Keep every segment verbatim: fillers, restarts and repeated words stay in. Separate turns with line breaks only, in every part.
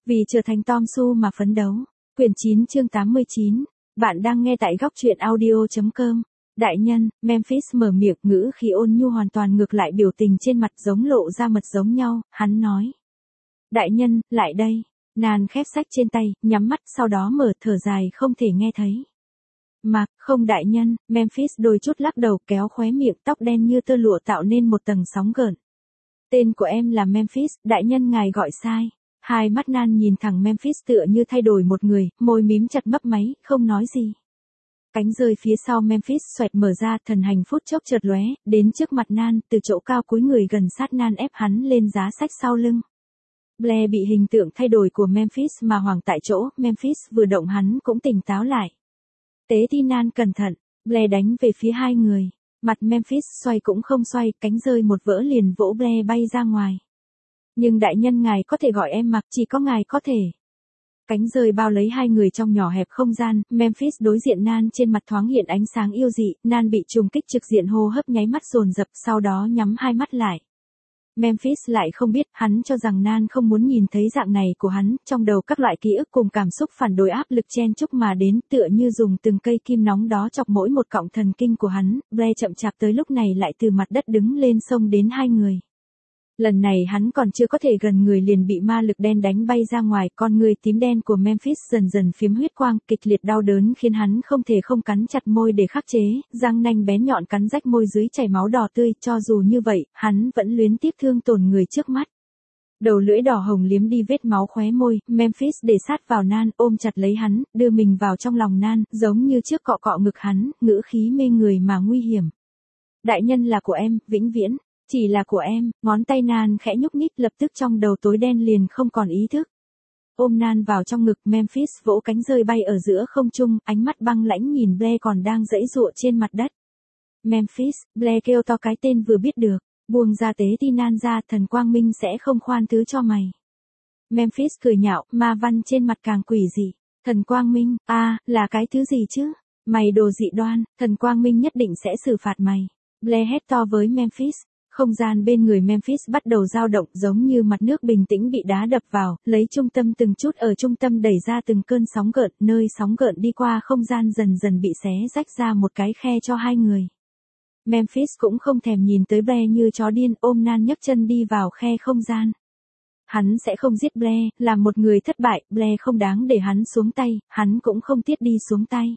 Vì trở thành Tom Su mà phấn đấu. Quyển chín chương tám mươi chín. Bạn đang nghe tại góc truyện audio chấm com. Đại nhân, Memphis mở miệng, ngữ khí ôn nhu hoàn toàn ngược lại biểu tình trên mặt giống lộ ra mật giống nhau, hắn nói. Đại nhân, lại đây. Nan khép sách trên tay, nhắm mắt, sau đó mở thở dài không thể nghe thấy. Mà, không đại nhân, Memphis đôi chút lắc đầu kéo khóe miệng, tóc đen như tơ lụa tạo nên một tầng sóng gợn. Tên của em là Memphis, đại nhân ngài gọi sai. Hai mắt Nan nhìn thẳng Memphis tựa như thay đổi một người, môi mím chặt mấp máy, không nói gì. Cánh rơi phía sau Memphis xoẹt mở ra, thần hành phút chốc chợt lóe, đến trước mặt Nan, từ chỗ cao cúi người gần sát Nan ép hắn lên giá sách sau lưng. Blair bị hình tượng thay đổi của Memphis mà hoảng tại chỗ, Memphis vừa động hắn cũng tỉnh táo lại. Tế thi Nan cẩn thận, Blair đánh về phía hai người. Mặt Memphis xoay cũng không xoay, cánh rơi một vỡ liền vỗ Blair bay ra ngoài. Nhưng đại nhân ngài có thể gọi em Mặc, chỉ có ngài có thể. Cánh rơi bao lấy hai người trong nhỏ hẹp không gian, Memphis đối diện Nan trên mặt thoáng hiện ánh sáng yêu dị, Nan bị trùng kích trực diện hô hấp nháy mắt dồn dập sau đó nhắm hai mắt lại. Memphis lại không biết, hắn cho rằng Nan không muốn nhìn thấy dạng này của hắn, trong đầu các loại ký ức cùng cảm xúc phản đối áp lực chen chúc mà đến, tựa như dùng từng cây kim nóng đó chọc mỗi một cọng thần kinh của hắn, Blair chậm chạp tới lúc này lại từ mặt đất đứng lên xông đến hai người. Lần này hắn còn chưa có thể gần người liền bị ma lực đen đánh bay ra ngoài, con người tím đen của Memphis dần dần phiếm huyết quang, kịch liệt đau đớn khiến hắn không thể không cắn chặt môi để khắc chế, răng nanh bén nhọn cắn rách môi dưới chảy máu đỏ tươi, cho dù như vậy, hắn vẫn luyến tiếc thương tổn người trước mắt. Đầu lưỡi đỏ hồng liếm đi vết máu khóe môi, Memphis để sát vào Nan, ôm chặt lấy hắn, đưa mình vào trong lòng Nan, giống như trước cọ cọ ngực hắn, ngữ khí mê người mà nguy hiểm. Đại nhân là của em, vĩnh viễn. Chỉ là của em, ngón tay Nan khẽ nhúc nhích lập tức trong đầu tối đen liền không còn ý thức. Ôm Nan vào trong ngực, Memphis vỗ cánh rơi bay ở giữa không trung, ánh mắt băng lãnh nhìn Blair còn đang giãy giụa trên mặt đất. Memphis, Blair kêu to cái tên vừa biết được, buông ra tế ti Nan ra, thần quang minh sẽ không khoan thứ cho mày. Memphis cười nhạo, ma văn trên mặt càng quỷ dị. Thần quang minh, a à, là cái thứ gì chứ? Mày đồ dị đoan, thần quang minh nhất định sẽ xử phạt mày. Blair hét to với Memphis. Không gian bên người Memphis bắt đầu dao động giống như mặt nước bình tĩnh bị đá đập vào, lấy trung tâm từng chút ở trung tâm đẩy ra từng cơn sóng gợn, nơi sóng gợn đi qua không gian dần dần bị xé rách ra một cái khe cho hai người. Memphis cũng không thèm nhìn tới Blair như chó điên, ôm Nan nhấc chân đi vào khe không gian. Hắn sẽ không giết Blair, là một người thất bại, Blair không đáng để hắn xuống tay, hắn cũng không tiếc đi xuống tay.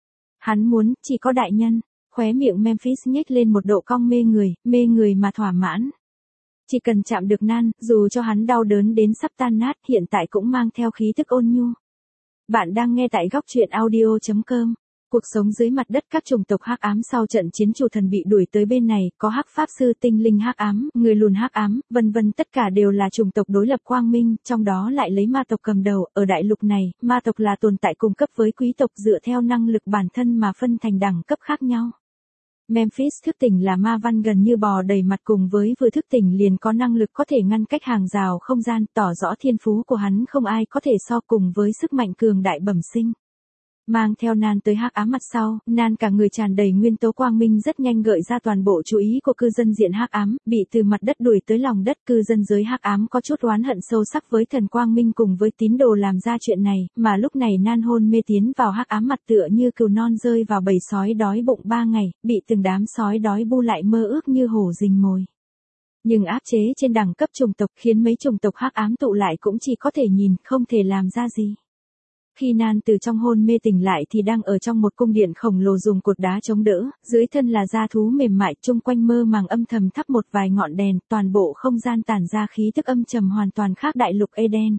Hắn muốn, chỉ có đại nhân. Khóe miệng Memphis nhếch lên một độ cong mê người, mê người mà thỏa mãn. Chỉ cần chạm được Nan, dù cho hắn đau đớn đến sắp tan nát, hiện tại cũng mang theo khí tức ôn nhu. Bạn đang nghe tại góc truyện audio chấm com. Cuộc sống dưới mặt đất các chủng tộc hắc ám sau trận chiến chủ thần bị đuổi tới bên này, có hắc pháp sư tinh linh hắc ám, người lùn hắc ám, vân vân tất cả đều là chủng tộc đối lập quang minh, trong đó lại lấy ma tộc cầm đầu, ở đại lục này, ma tộc là tồn tại cùng cấp với quý tộc dựa theo năng lực bản thân mà phân thành đẳng cấp khác nhau. Memphis thức tỉnh là ma văn gần như bò đầy mặt cùng với vừa thức tỉnh liền có năng lực có thể ngăn cách hàng rào không gian, tỏ rõ thiên phú của hắn không ai có thể so cùng với sức mạnh cường đại bẩm sinh. Mang theo Nan tới hắc ám mặt sau, Nan cả người tràn đầy nguyên tố quang minh rất nhanh gợi ra toàn bộ chú ý của cư dân diện hắc ám, bị từ mặt đất đuổi tới lòng đất, cư dân giới hắc ám có chút oán hận sâu sắc với thần quang minh cùng với tín đồ làm ra chuyện này, mà lúc này Nan hôn mê tiến vào hắc ám mặt tựa như cừu non rơi vào bầy sói đói bụng ba ngày, bị từng đám sói đói bu lại mơ ước như hổ rình mồi. Nhưng áp chế trên đẳng cấp chủng tộc khiến mấy chủng tộc hắc ám tụ lại cũng chỉ có thể nhìn, không thể làm ra gì. Khi Nan từ trong hôn mê tỉnh lại thì đang ở trong một cung điện khổng lồ dùng cột đá chống đỡ, dưới thân là da thú mềm mại, chung quanh mơ màng âm thầm thắp một vài ngọn đèn, toàn bộ không gian tản ra khí tức âm trầm hoàn toàn khác đại lục Eden.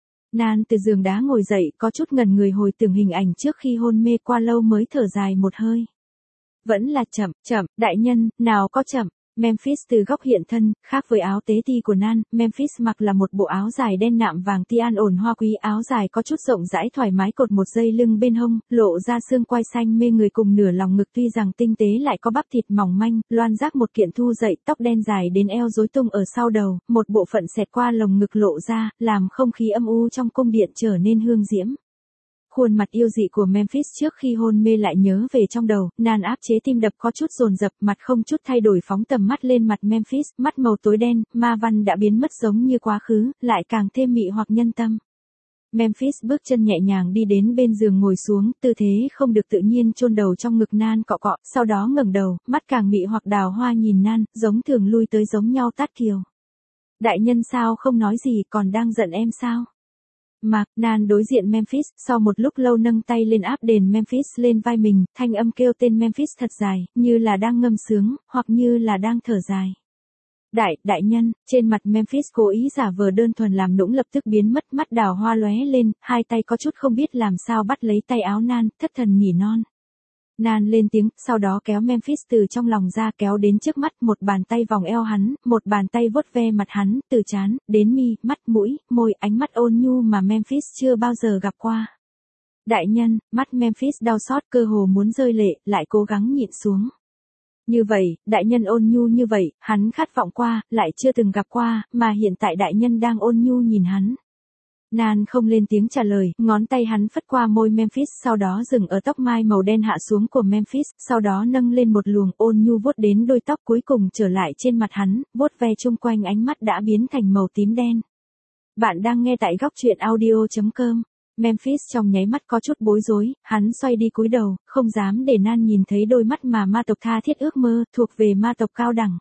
Nan từ giường đá ngồi dậy, có chút ngần người hồi tưởng hình ảnh trước khi hôn mê, qua lâu mới thở dài một hơi. Vẫn là chậm, chậm, đại nhân, nào có chậm. Memphis từ góc hiện thân, khác với áo tế ti của Nan, Memphis mặc là một bộ áo dài đen nạm vàng ti-an ổn hoa quý, áo dài có chút rộng rãi thoải mái cột một dây lưng bên hông, lộ ra xương quai xanh mê người cùng nửa lòng ngực tuy rằng tinh tế lại có bắp thịt mỏng manh, loan rác một kiện thu dậy, tóc đen dài đến eo rối tung ở sau đầu, một bộ phận xẹt qua lồng ngực lộ ra, làm không khí âm u trong cung điện trở nên hương diễm. Khuôn mặt yêu dị của Memphis trước khi hôn mê lại nhớ về trong đầu, Nan áp chế tim đập có chút dồn dập, mặt không chút thay đổi phóng tầm mắt lên mặt Memphis, mắt màu tối đen, ma văn đã biến mất giống như quá khứ, lại càng thêm mị hoặc nhân tâm. Memphis bước chân nhẹ nhàng đi đến bên giường ngồi xuống, tư thế không được tự nhiên chôn đầu trong ngực Nan cọ cọ, sau đó ngẩng đầu, mắt càng mị hoặc đào hoa nhìn Nan, giống thường lui tới giống nhau tát kiều. Đại nhân sao không nói gì, còn đang giận em sao? Mạc, Nan đối diện Memphis, sau một lúc lâu nâng tay lên áp đền Memphis lên vai mình, thanh âm kêu tên Memphis thật dài, như là đang ngâm sướng, hoặc như là đang thở dài. Đại, đại nhân, trên mặt Memphis cố ý giả vờ đơn thuần làm nũng lập tức biến mất, mắt đào hoa lóe lên, hai tay có chút không biết làm sao bắt lấy tay áo Nan, thất thần nỉ non. Nan lên tiếng, sau đó kéo Memphis từ trong lòng ra kéo đến trước mắt, một bàn tay vòng eo hắn, một bàn tay vuốt ve mặt hắn, từ trán, đến mi, mắt, mũi, môi, ánh mắt ôn nhu mà Memphis chưa bao giờ gặp qua. Đại nhân, mắt Memphis đau xót cơ hồ muốn rơi lệ, lại cố gắng nhịn xuống. Như vậy, đại nhân ôn nhu như vậy, hắn khát vọng qua, lại chưa từng gặp qua, mà hiện tại đại nhân đang ôn nhu nhìn hắn. Nan không lên tiếng trả lời, ngón tay hắn phất qua môi Memphis, sau đó dừng ở tóc mai màu đen hạ xuống của Memphis, sau đó nâng lên một luồng ôn nhu vuốt đến đôi tóc cuối cùng trở lại trên mặt hắn, vuốt ve chung quanh ánh mắt đã biến thành màu tím đen. Bạn đang nghe tại góc truyện audio chấm com. Memphis trong nháy mắt có chút bối rối, hắn xoay đi cúi đầu, không dám để Nan nhìn thấy đôi mắt mà ma tộc tha thiết ước mơ, thuộc về ma tộc cao đẳng.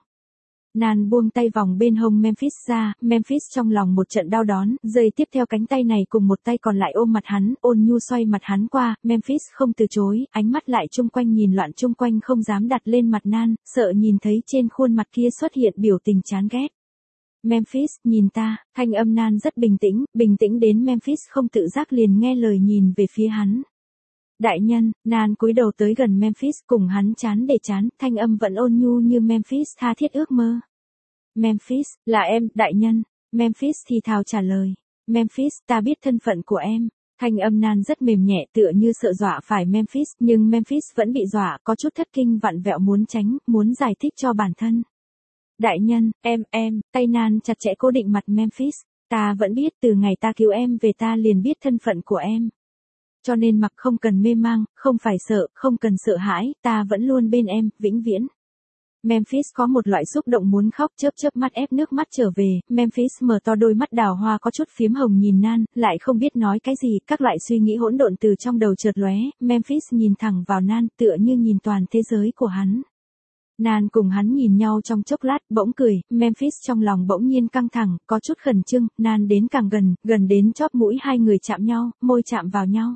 Nan buông tay vòng bên hông Memphis ra, Memphis trong lòng một trận đau đớn, giây tiếp theo cánh tay này cùng một tay còn lại ôm mặt hắn, ôn nhu xoay mặt hắn qua, Memphis không từ chối, ánh mắt lại chung quanh nhìn loạn chung quanh không dám đặt lên mặt Nan, sợ nhìn thấy trên khuôn mặt kia xuất hiện biểu tình chán ghét. Memphis, nhìn ta, thanh âm Nan rất bình tĩnh, bình tĩnh đến Memphis không tự giác liền nghe lời nhìn về phía hắn. Đại nhân, Nan cúi đầu tới gần Memphis cùng hắn chán để chán, thanh âm vẫn ôn nhu như Memphis tha thiết ước mơ. Memphis, là em, đại nhân. Memphis thì thào trả lời. Memphis, ta biết thân phận của em. Thanh âm Nan rất mềm nhẹ tựa như sợ dọa phải Memphis, nhưng Memphis vẫn bị dọa, có chút thất kinh vặn vẹo muốn tránh, muốn giải thích cho bản thân. Đại nhân, em, em, tay Nan chặt chẽ cố định mặt Memphis. Ta vẫn biết từ ngày ta cứu em về ta liền biết thân phận của em. Cho nên mặc không cần mê mang, không phải sợ, không cần sợ hãi, ta vẫn luôn bên em, vĩnh viễn. Memphis có một loại xúc động muốn khóc chớp chớp mắt ép nước mắt trở về, Memphis mở to đôi mắt đào hoa có chút phiếm hồng nhìn Nan, lại không biết nói cái gì, các loại suy nghĩ hỗn độn từ trong đầu chợt lóe, Memphis nhìn thẳng vào Nan tựa như nhìn toàn thế giới của hắn. Nan cùng hắn nhìn nhau trong chốc lát, bỗng cười, Memphis trong lòng bỗng nhiên căng thẳng, có chút khẩn trương, Nan đến càng gần, gần đến chóp mũi hai người chạm nhau, môi chạm vào nhau.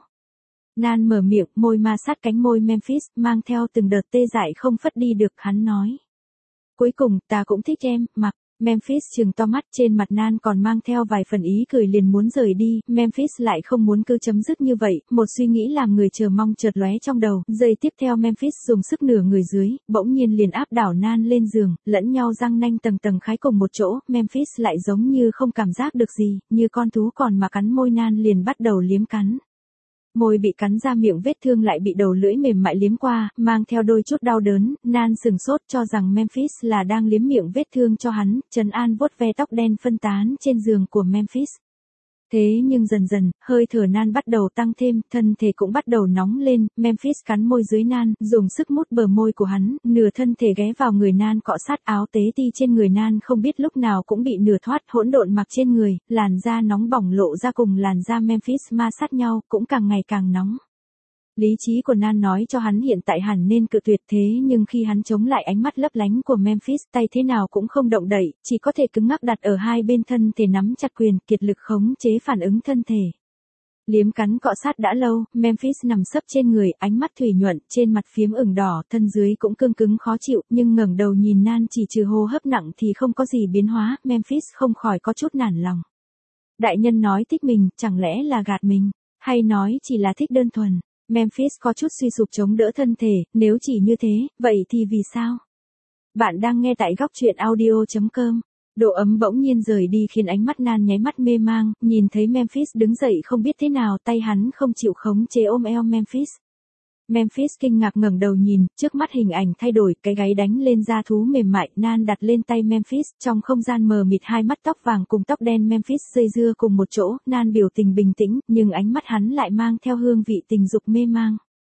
Nan mở miệng, môi ma sát cánh môi Memphis, mang theo từng đợt tê dại không phất đi được, hắn nói. Cuối cùng, ta cũng thích em, mặc. Memphis trừng to mắt, trên mặt Nan còn mang theo vài phần ý cười liền muốn rời đi, Memphis lại không muốn cứ chấm dứt như vậy, một suy nghĩ làm người chờ mong chợt lóe trong đầu, giây tiếp theo Memphis dùng sức nửa người dưới, bỗng nhiên liền áp đảo Nan lên giường, lẫn nhau răng nanh tầng tầng khái cùng một chỗ, Memphis lại giống như không cảm giác được gì, như con thú còn mà cắn môi Nan liền bắt đầu liếm cắn. Môi bị cắn ra miệng vết thương lại bị đầu lưỡi mềm mại liếm qua, mang theo đôi chút đau đớn, Nan sừng sốt cho rằng Memphis là đang liếm miệng vết thương cho hắn, trấn an vuốt ve tóc đen phân tán trên giường của Memphis. Thế nhưng dần dần, hơi thở Nan bắt đầu tăng thêm, thân thể cũng bắt đầu nóng lên, Memphis cắn môi dưới Nan, dùng sức mút bờ môi của hắn, nửa thân thể ghé vào người Nan cọ sát áo tế ti trên người Nan không biết lúc nào cũng bị nửa thoát hỗn độn mặc trên người, làn da nóng bỏng lộ ra cùng làn da Memphis ma sát nhau, cũng càng ngày càng nóng. Lý trí của Nan nói cho hắn hiện tại hẳn nên cự tuyệt thế nhưng khi hắn chống lại ánh mắt lấp lánh của Memphis tay thế nào cũng không động đậy, chỉ có thể cứng ngắc đặt ở hai bên thân thể nắm chặt quyền, kiệt lực khống chế phản ứng thân thể. Liếm cắn cọ sát đã lâu, Memphis nằm sấp trên người, ánh mắt thủy nhuận, trên mặt phiếm ửng đỏ, thân dưới cũng cương cứng khó chịu, nhưng ngẩng đầu nhìn Nan chỉ trừ hô hấp nặng thì không có gì biến hóa, Memphis không khỏi có chút nản lòng. Đại nhân nói thích mình, chẳng lẽ là gạt mình, hay nói chỉ là thích đơn thuần. Memphis có chút suy sụp chống đỡ thân thể, nếu chỉ như thế, vậy thì vì sao? Bạn đang nghe tại góc truyện audio chấm com. Độ ấm bỗng nhiên rời đi khiến ánh mắt Nan nháy mắt mê mang, nhìn thấy Memphis đứng dậy không biết thế nào, tay hắn không chịu khống chế ôm eo Memphis. Memphis kinh ngạc ngẩng đầu nhìn, trước mắt hình ảnh thay đổi, cái gáy đánh lên da thú mềm mại, Nan đặt lên tay Memphis, trong không gian mờ mịt hai mắt tóc vàng cùng tóc đen Memphis dây dưa cùng một chỗ, Nan biểu tình bình tĩnh, nhưng ánh mắt hắn lại mang theo hương vị tình dục mê mang.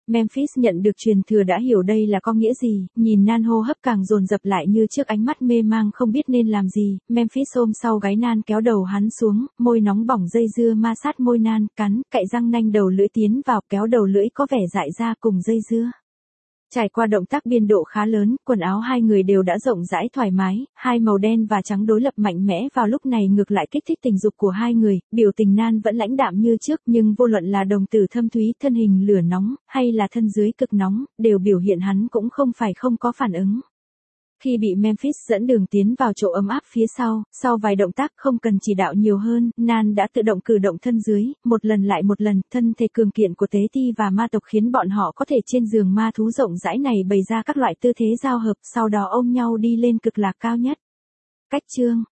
Memphis nhận được truyền thừa đã hiểu đây là có nghĩa gì, nhìn Nan hô hấp càng dồn dập lại như trước ánh mắt mê mang không biết nên làm gì, Memphis ôm sau gáy Nan kéo đầu hắn xuống, môi nóng bỏng dây dưa ma sát môi Nan, cắn, cạy răng nanh đầu lưỡi tiến vào kéo đầu lưỡi có vẻ dại ra cùng dây dưa. Trải qua động tác biên độ khá lớn, quần áo hai người đều đã rộng rãi thoải mái, hai màu đen và trắng đối lập mạnh mẽ vào lúc này ngược lại kích thích tình dục của hai người, biểu tình Nan vẫn lãnh đạm như trước nhưng vô luận là đồng tử thâm thúy thân hình lửa nóng, hay là thân dưới cực nóng, đều biểu hiện hắn cũng không phải không có phản ứng. Khi bị Memphis dẫn đường tiến vào chỗ ấm áp phía sau, sau vài động tác không cần chỉ đạo nhiều hơn, Nan đã tự động cử động thân dưới, một lần lại một lần, thân thể cường kiện của tế ti và ma tộc khiến bọn họ có thể trên giường ma thú rộng rãi này bày ra các loại tư thế giao hợp, sau đó ôm nhau đi lên cực lạc cao nhất. Cách chương